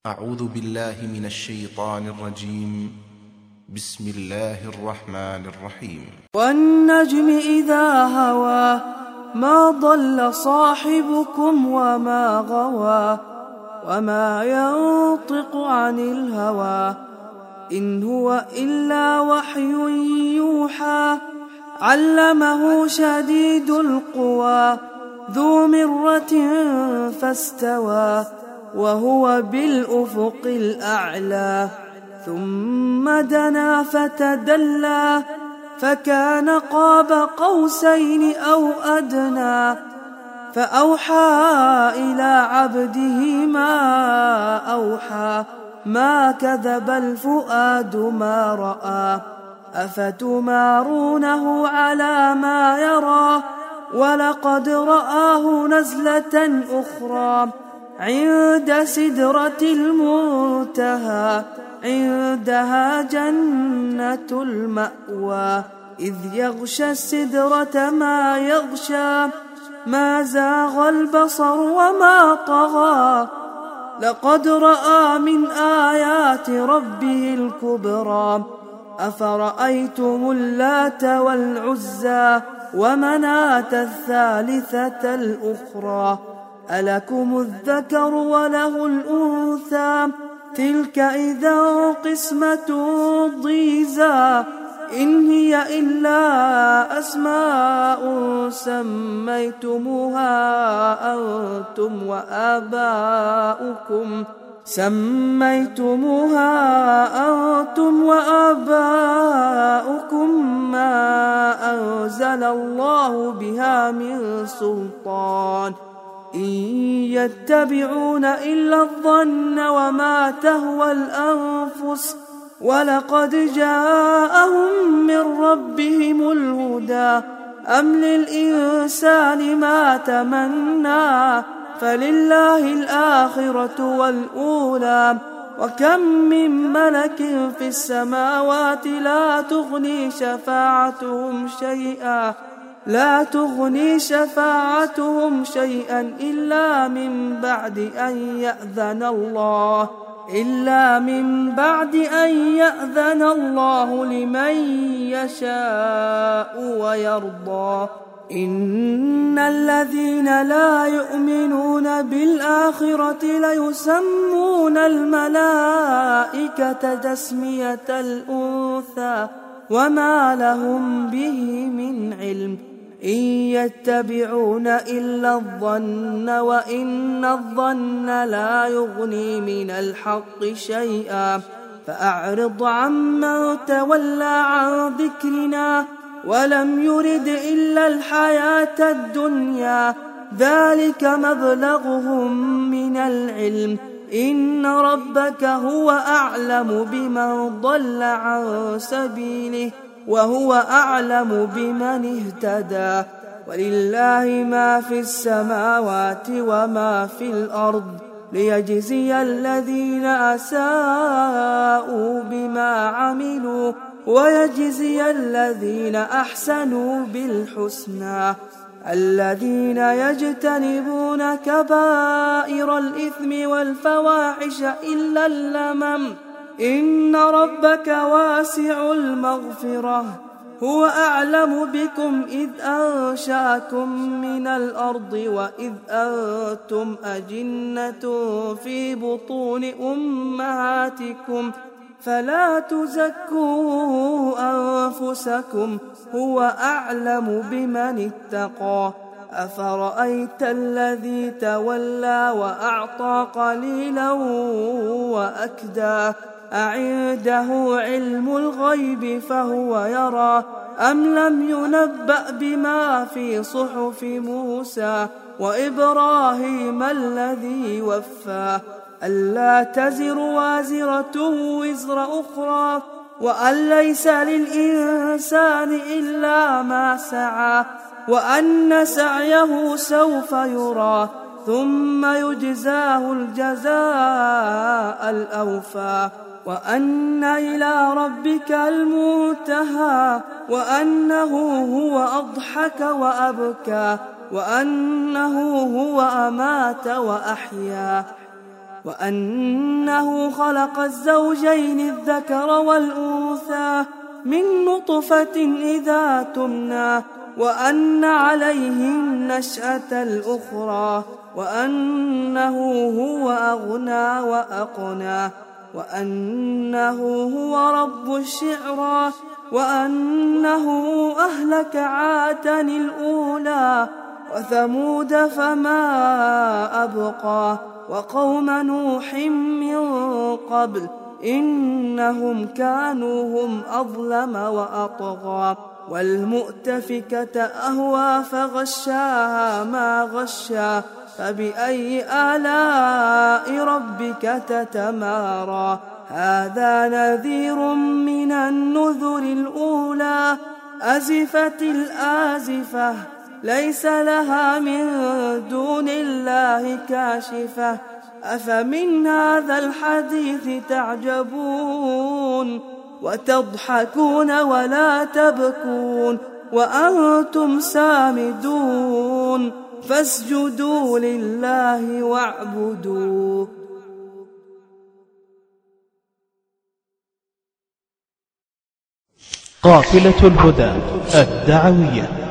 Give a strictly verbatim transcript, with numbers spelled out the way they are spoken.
أعوذ بالله من الشيطان الرجيم. بسم الله الرحمن الرحيم. والنجم إذا هوى ما ضل صاحبكم وما غوى وما ينطق عن الهوى إن هو إلا وحي يوحى علمه شديد القوى ذو مرة فاستوى وهو بالأفق الأعلى ثم دنا فتدلى فكان قاب قوسين أو أدنى فأوحى إلى عبده ما أوحى ما كذب الفؤاد ما رأى أفتمارونه على ما يرى ولقد رآه نزلة أخرى عند سدرة المنتهى عندها جنة المأوى إذ يغشى السدرة ما يغشى ما زاغ البصر وما طغى لقد رأى من آيات ربه الكبرى أفرأيتم اللات والعزى ومناة الثالثة الأخرى ألكم الذكر وله الأنثى تلك إذا قسمة ضيزى إن هي إلا أسماء سميتموها أنتم وآباؤكم سميتموها أنتم وآباؤكم ما أنزل الله بها من سلطان إن يتبعون إلا الظن وما تهوى الأنفس ولقد جاءهم من ربهم الهدى أم للإنسان ما تمنى فلله الآخرة والأولى وكم من ملك في السماوات لا تغني شفاعتهم شيئا لا تغني شفاعتهم شيئا إلا من بعد أن يأذن الله إلا من بعد أن يأذن الله لمن يشاء ويرضى إن الذين لا يؤمنون بالآخرة ليسمون الملائكة تسمية الأنثى وما لهم به من علم إن يتبعون إلا الظن وإن الظن لا يغني من الحق شيئا فأعرض عمن تولى عن ذكرنا ولم يرد إلا الحياة الدنيا ذلك مبلغهم من العلم إن ربك هو أعلم بمن ضل عن سبيله وهو أعلم بمن اهتدى ولله ما في السماوات وما في الأرض ليجزي الذين أساءوا بما عملوا ويجزي الذين أحسنوا بالحسنى الذين يجتنبون كبائر الإثم والفواحش إلا اللمم إن ربك واسع المغفرة هو أعلم بكم إذ أنشأكم من الأرض وإذ أنتم أجنة في بطون أمهاتكم فلا تزكوا أنفسكم هو أعلم بمن اتقى أفرأيت الذي تولى وأعطى قليلا وأكدى أعنده علم الغيب فهو يرى أم لم ينبأ بما في صحف موسى وإبراهيم الذي وفى ألا تزر وازرة وزر أخرى وأن ليس للإنسان إلا ما سعى وأن سعيه سوف يرى ثم يجزاه الجزاء الأوفى وأن إلى ربك المنتهى وأنه هو أضحك وأبكى وأنه هو أمات وأحيا وأنه خلق الزوجين الذكر والأنثى من نطفة إذا تمنى وأن عليه النشأة الأخرى وأنه هو أغنى وأقنى وأنه هو رب الشعرى وأنه أهلك عادا الأولى وثمود فما أبقى وقوم نوح من قبل إنهم كانوا هم أظلم وأطغى والمؤتفكة أهوى فغشاها ما غشا فبأي آلاء ربك تتمارى هذا نذير من النذر الأولى أزفت الآزفة ليس لها من دون الله كاشفة أفمن هذا الحديث تعجبون وتضحكون ولا تبكون وأنتم سامدون فاسجدوا لله واعبدوا. قافلة الهدى الدعوية.